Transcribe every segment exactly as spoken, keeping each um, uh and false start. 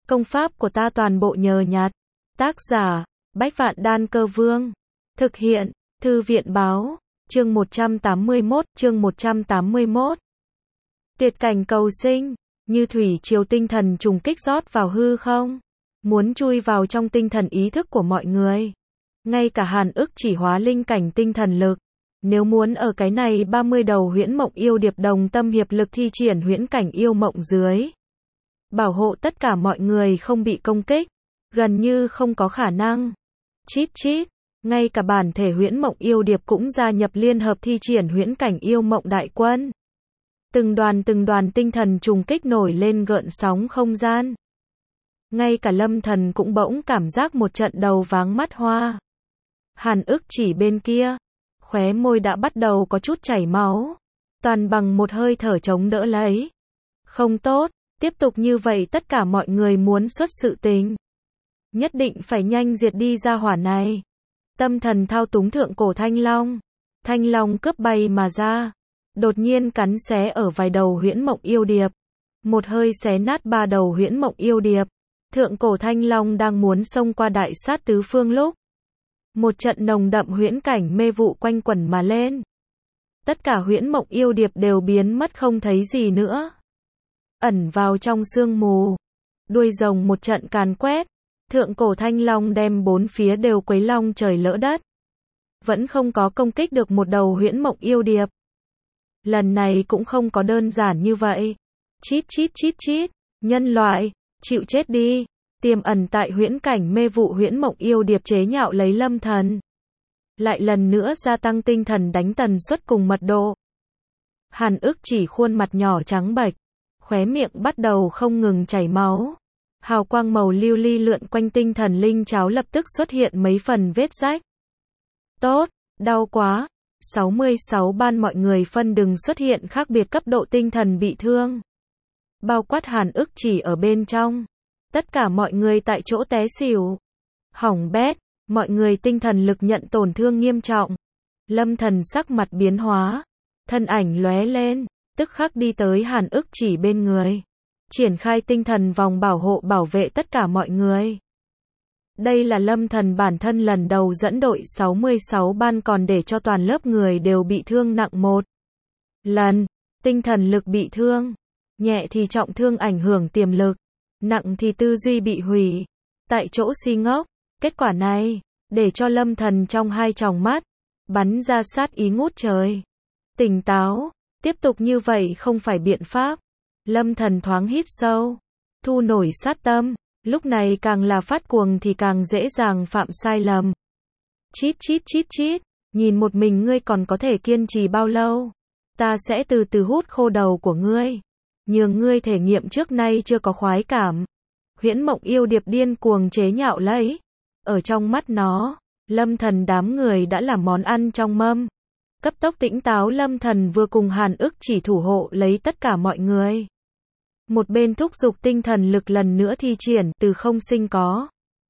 Công pháp của ta toàn bộ nhờ nhặt. Tác giả, Bách Vạn Đan Cơ Vương. Thực hiện, Thư viện Báo. Chương một trăm tám mươi mốt, chương một trăm tám mươi mốt. Tuyệt cảnh cầu sinh, như thủy triều tinh thần trùng kích rót vào hư không, muốn chui vào trong tinh thần ý thức của mọi người. Ngay cả Hàn Ức chỉ hóa linh cảnh tinh thần lực, nếu muốn ở cái này ba mươi đầu huyễn mộng yêu điệp đồng tâm hiệp lực thi triển huyễn cảnh yêu mộng dưới, bảo hộ tất cả mọi người không bị công kích, gần như không có khả năng. Chít chít, ngay cả bản thể huyễn mộng yêu điệp cũng gia nhập liên hợp thi triển huyễn cảnh yêu mộng đại quân. Từng đoàn từng đoàn tinh thần trùng kích nổi lên gợn sóng không gian. Ngay cả Lâm Thần cũng bỗng cảm giác một trận đầu váng mắt hoa. Hàn Ức chỉ bên kia, khóe môi đã bắt đầu có chút chảy máu, toàn bằng một hơi thở chống đỡ lấy. Không tốt, tiếp tục như vậy tất cả mọi người muốn xuất sự tình. Nhất định phải nhanh diệt đi ra hỏa này. Tâm thần thao túng thượng cổ thanh long. Thanh long cướp bay mà ra, đột nhiên cắn xé ở vài đầu huyễn mộng yêu điệp. Một hơi xé nát ba đầu huyễn mộng yêu điệp. Thượng cổ thanh long đang muốn xông qua đại sát tứ phương lúc, một trận nồng đậm huyễn cảnh mê vụ quanh quẩn mà lên. Tất cả huyễn mộng yêu điệp đều biến mất không thấy gì nữa, ẩn vào trong sương mù. Đuôi rồng một trận càn quét, thượng cổ thanh long đem bốn phía đều quấy long trời lỡ đất, vẫn không có công kích được một đầu huyễn mộng yêu điệp. Lần này cũng không có đơn giản như vậy. Chít chít chít chít, nhân loại, chịu chết đi. Tiềm ẩn tại huyễn cảnh mê vụ huyễn mộng yêu điệp chế nhạo lấy Lâm Thần, lại lần nữa gia tăng tinh thần đánh tần suất cùng mật độ. Hàn Ức chỉ khuôn mặt nhỏ trắng bệch, khóe miệng bắt đầu không ngừng chảy máu. Hào quang màu lưu ly lượn quanh tinh thần linh cháo lập tức xuất hiện mấy phần vết rách. Tốt, đau quá. sáu mươi sáu ban mọi người phân đừng xuất hiện khác biệt cấp độ tinh thần bị thương, bao quát Hàn Ức chỉ ở bên trong. Tất cả mọi người tại chỗ té xỉu. Hỏng bét, mọi người tinh thần lực nhận tổn thương nghiêm trọng. Lâm Thần sắc mặt biến hóa, thân ảnh lóe lên, tức khắc đi tới Hàn Ức chỉ bên người, triển khai tinh thần vòng bảo hộ bảo vệ tất cả mọi người. Đây là Lâm Thần bản thân lần đầu dẫn đội sáu mươi sáu ban còn để cho toàn lớp người đều bị thương nặng một lần. Tinh thần lực bị thương, nhẹ thì trọng thương ảnh hưởng tiềm lực, nặng thì tư duy bị hủy. Tại chỗ si ngốc, kết quả này, để cho Lâm Thần trong hai tròng mắt, bắn ra sát ý ngút trời. Tỉnh táo, tiếp tục như vậy không phải biện pháp. Lâm Thần thoáng hít sâu, thu nổi sát tâm, lúc này càng là phát cuồng thì càng dễ dàng phạm sai lầm. Chít chít chít chít, nhìn một mình ngươi còn có thể kiên trì bao lâu? Ta sẽ từ từ hút khô đầu của ngươi, nhường ngươi thể nghiệm trước nay chưa có khoái cảm. Huyễn mộng yêu điệp điên cuồng chế nhạo lấy. Ở trong mắt nó, Lâm Thần đám người đã là món ăn trong mâm. Cấp tốc tỉnh táo Lâm Thần vừa cùng Hàn Ức chỉ thủ hộ lấy tất cả mọi người. Một bên thúc giục tinh thần lực lần nữa thi triển từ không sinh có.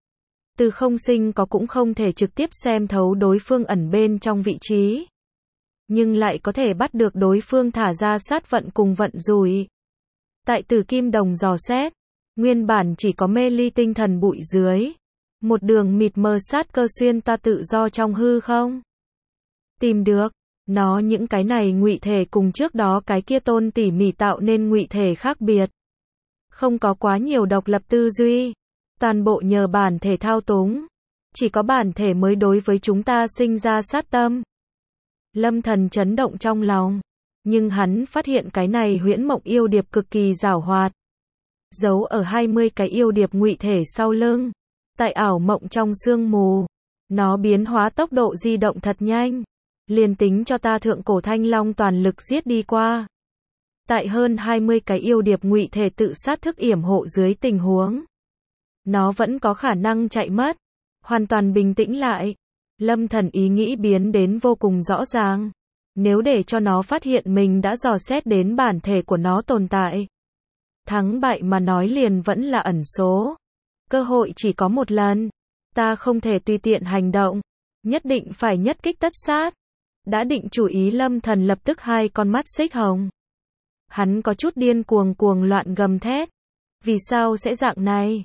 Từ không sinh có cũng không thể trực tiếp xem thấu đối phương ẩn bên trong vị trí, nhưng lại có thể bắt được đối phương thả ra sát vận cùng vận rủi. Tại Tử Kim Đồng dò xét, nguyên bản chỉ có mê ly tinh thần bụi dưới, một đường mịt mờ sát cơ xuyên ta tự do trong hư không. Tìm được, nó những cái này ngụy thể cùng trước đó cái kia tôn tỉ mỉ tạo nên ngụy thể khác biệt. Không có quá nhiều độc lập tư duy, toàn bộ nhờ bản thể thao túng. Chỉ có bản thể mới đối với chúng ta sinh ra sát tâm. Lâm Thần chấn động trong lòng, nhưng hắn phát hiện cái này huyễn mộng yêu điệp cực kỳ giảo hoạt, giấu ở hai mươi cái yêu điệp ngụy thể sau lưng. Tại ảo mộng trong sương mù, nó biến hóa tốc độ di động thật nhanh. Liền tính cho ta thượng cổ thanh long toàn lực giết đi qua, tại hơn hai mươi cái yêu điệp ngụy thể tự sát thức yểm hộ dưới tình huống, nó vẫn có khả năng chạy mất. Hoàn toàn bình tĩnh lại, Lâm Thần ý nghĩ biến đến vô cùng rõ ràng. Nếu để cho nó phát hiện mình đã dò xét đến bản thể của nó tồn tại, thắng bại mà nói liền vẫn là ẩn số. Cơ hội chỉ có một lần, ta không thể tùy tiện hành động, nhất định phải nhất kích tất sát. Đã định chủ ý Lâm Thần lập tức hai con mắt xích hồng. Hắn có chút điên cuồng cuồng loạn gầm thét. Vì sao sẽ dạng này?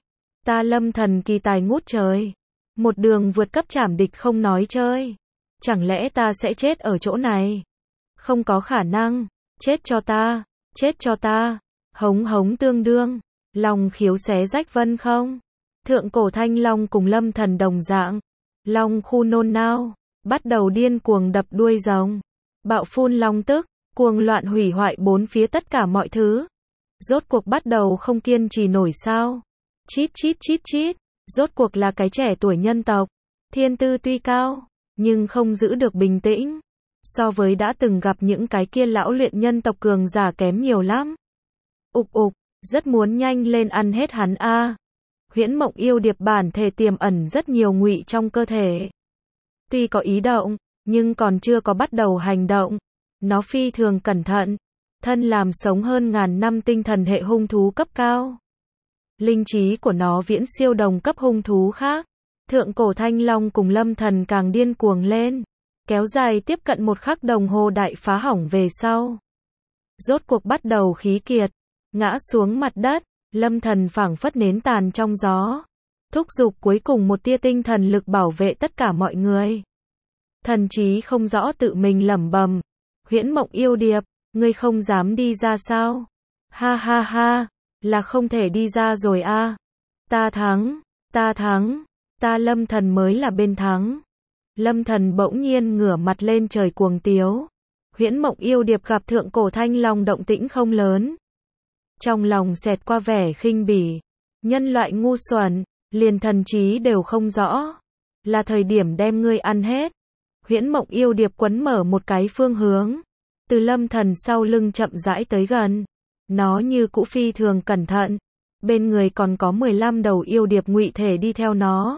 Ta Lâm Thần kỳ tài ngút trời. Một đường vượt cấp trảm địch không nói chơi. Chẳng lẽ ta sẽ chết ở chỗ này? Không có khả năng. Chết cho ta. Chết cho ta. Hống hống tương đương. Long khiếu xé rách vân không. Thượng cổ thanh long cùng Lâm Thần đồng dạng. Long khu nôn nao. Bắt đầu điên cuồng đập đuôi rồng. Bạo phun long tức. Cuồng loạn hủy hoại bốn phía tất cả mọi thứ. Rốt cuộc bắt đầu không kiên trì nổi sao. Chít chít chít chít. Rốt cuộc là cái trẻ tuổi nhân tộc. Thiên tư tuy cao, nhưng không giữ được bình tĩnh. So với đã từng gặp những cái kia lão luyện nhân tộc cường giả kém nhiều lắm. Ục ục, rất muốn nhanh lên ăn hết hắn a. À. Huyễn Mộng Yêu Điệp bản thể tiềm ẩn rất nhiều ngụy trong cơ thể. Tuy có ý động, nhưng còn chưa có bắt đầu hành động. Nó phi thường cẩn thận. Thân làm sống hơn ngàn năm tinh thần hệ hung thú cấp cao. Linh trí của nó viễn siêu đồng cấp hung thú khác. Thượng cổ thanh long cùng Lâm Thần càng điên cuồng lên. Kéo dài tiếp cận một khắc đồng hồ đại phá hỏng về sau. Rốt cuộc bắt đầu khí kiệt. Ngã xuống mặt đất. Lâm Thần phảng phất nến tàn trong gió. Thúc giục cuối cùng một tia tinh thần lực bảo vệ tất cả mọi người. Thần trí không rõ tự mình lẩm bẩm. Huyễn Mộng Yêu Điệp, ngươi không dám đi ra sao? Ha ha ha, là không thể đi ra rồi a. À. Ta thắng, ta thắng, ta Lâm Thần mới là bên thắng. Lâm Thần bỗng nhiên ngửa mặt lên trời cuồng tiếu. Huyễn Mộng Yêu Điệp gặp thượng cổ thanh long động tĩnh không lớn. Trong lòng xẹt qua vẻ khinh bỉ. Nhân loại ngu xuẩn, liền thần trí đều không rõ. Là thời điểm đem ngươi ăn hết. Huyễn Mộng Yêu Điệp quấn mở một cái phương hướng. Từ Lâm Thần sau lưng chậm rãi tới gần. Nó như cũ phi thường cẩn thận. Bên người còn có mười lăm đầu yêu điệp ngụy thể đi theo nó.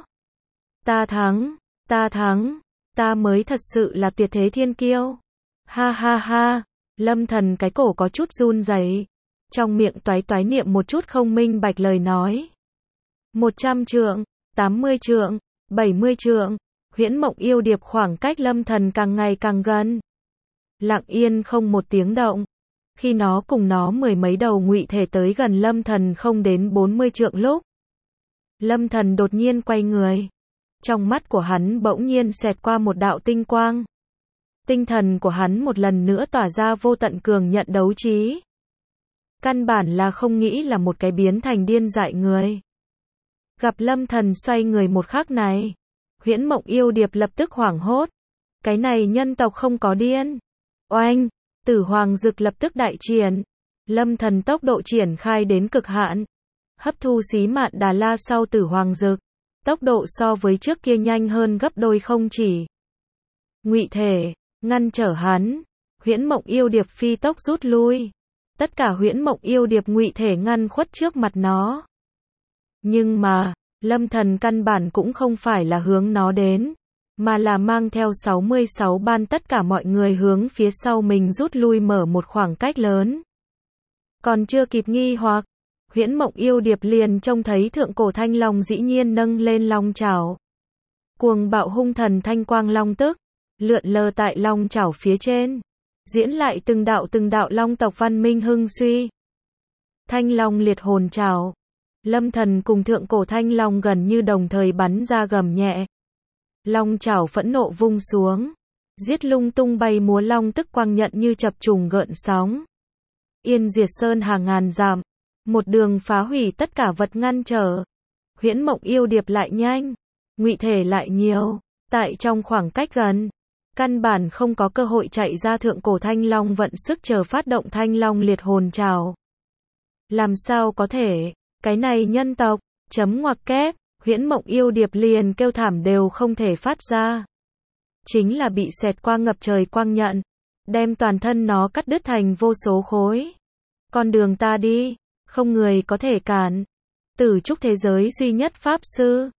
Ta thắng, ta thắng, ta mới thật sự là tuyệt thế thiên kiêu. Ha ha ha, Lâm Thần cái cổ có chút run rẩy. Trong miệng toái toái niệm một chút không minh bạch lời nói. Một trăm trượng, tám mươi trượng, bảy mươi trượng. Huyễn Mộng Yêu Điệp khoảng cách Lâm Thần càng ngày càng gần. Lặng yên không một tiếng động. Khi nó cùng nó mười mấy đầu ngụy thể tới gần Lâm Thần không đến bốn mươi trượng lúc. Lâm Thần đột nhiên quay người. Trong mắt của hắn bỗng nhiên xẹt qua một đạo tinh quang. Tinh thần của hắn một lần nữa tỏa ra vô tận cường nhận đấu trí. Căn bản là không nghĩ là một cái biến thành điên dại người. Gặp Lâm Thần xoay người một khắc này. Huyễn Mộng Yêu Điệp lập tức hoảng hốt. Cái này nhân tộc không có điên. Oanh, Tử Hoàng Dực lập tức đại triển. Lâm Thần tốc độ triển khai đến cực hạn. Hấp thu xí mạn Đà La sau Tử Hoàng Dực. Tốc độ so với trước kia nhanh hơn gấp đôi không chỉ. Ngụy thể, ngăn trở hắn. Huyễn Mộng Yêu Điệp phi tốc rút lui. Tất cả Huyễn Mộng Yêu Điệp ngụy thể ngăn khuất trước mặt nó. Nhưng mà, Lâm Thần căn bản cũng không phải là hướng nó đến, mà là mang theo sáu mươi sáu ban tất cả mọi người hướng phía sau mình rút lui mở một khoảng cách lớn. Còn chưa kịp nghi hoặc, Huyễn Mộng Yêu Điệp liền trông thấy thượng cổ thanh long dĩ nhiên nâng lên long chảo. Cuồng bạo hung thần thanh quang long tức, lượn lờ tại long chảo phía trên, diễn lại từng đạo từng đạo long tộc văn minh hưng suy. Thanh long liệt hồn chảo. Lâm Thần cùng thượng cổ thanh long gần như đồng thời bắn ra gầm nhẹ. Long chảo phẫn nộ vung xuống. Giết lung tung bay múa long tức quang nhận như chập trùng gợn sóng. Yên diệt sơn hàng ngàn dặm. Một đường phá hủy tất cả vật ngăn trở. Huyễn Mộng Yêu Điệp lại nhanh. Ngụy thể lại nhiều. Tại trong khoảng cách gần. Căn bản không có cơ hội chạy ra thượng cổ thanh long vận sức chờ phát động thanh long liệt hồn trào. Làm sao có thể? Cái này nhân tộc, chấm ngoặc kép, Huyễn Mộng Yêu Điệp liền kêu thảm đều không thể phát ra. Chính là bị xẹt qua ngập trời quang nhận, đem toàn thân nó cắt đứt thành vô số khối. Con đường ta đi, không người có thể cản. Tử trúc thế giới duy nhất pháp sư,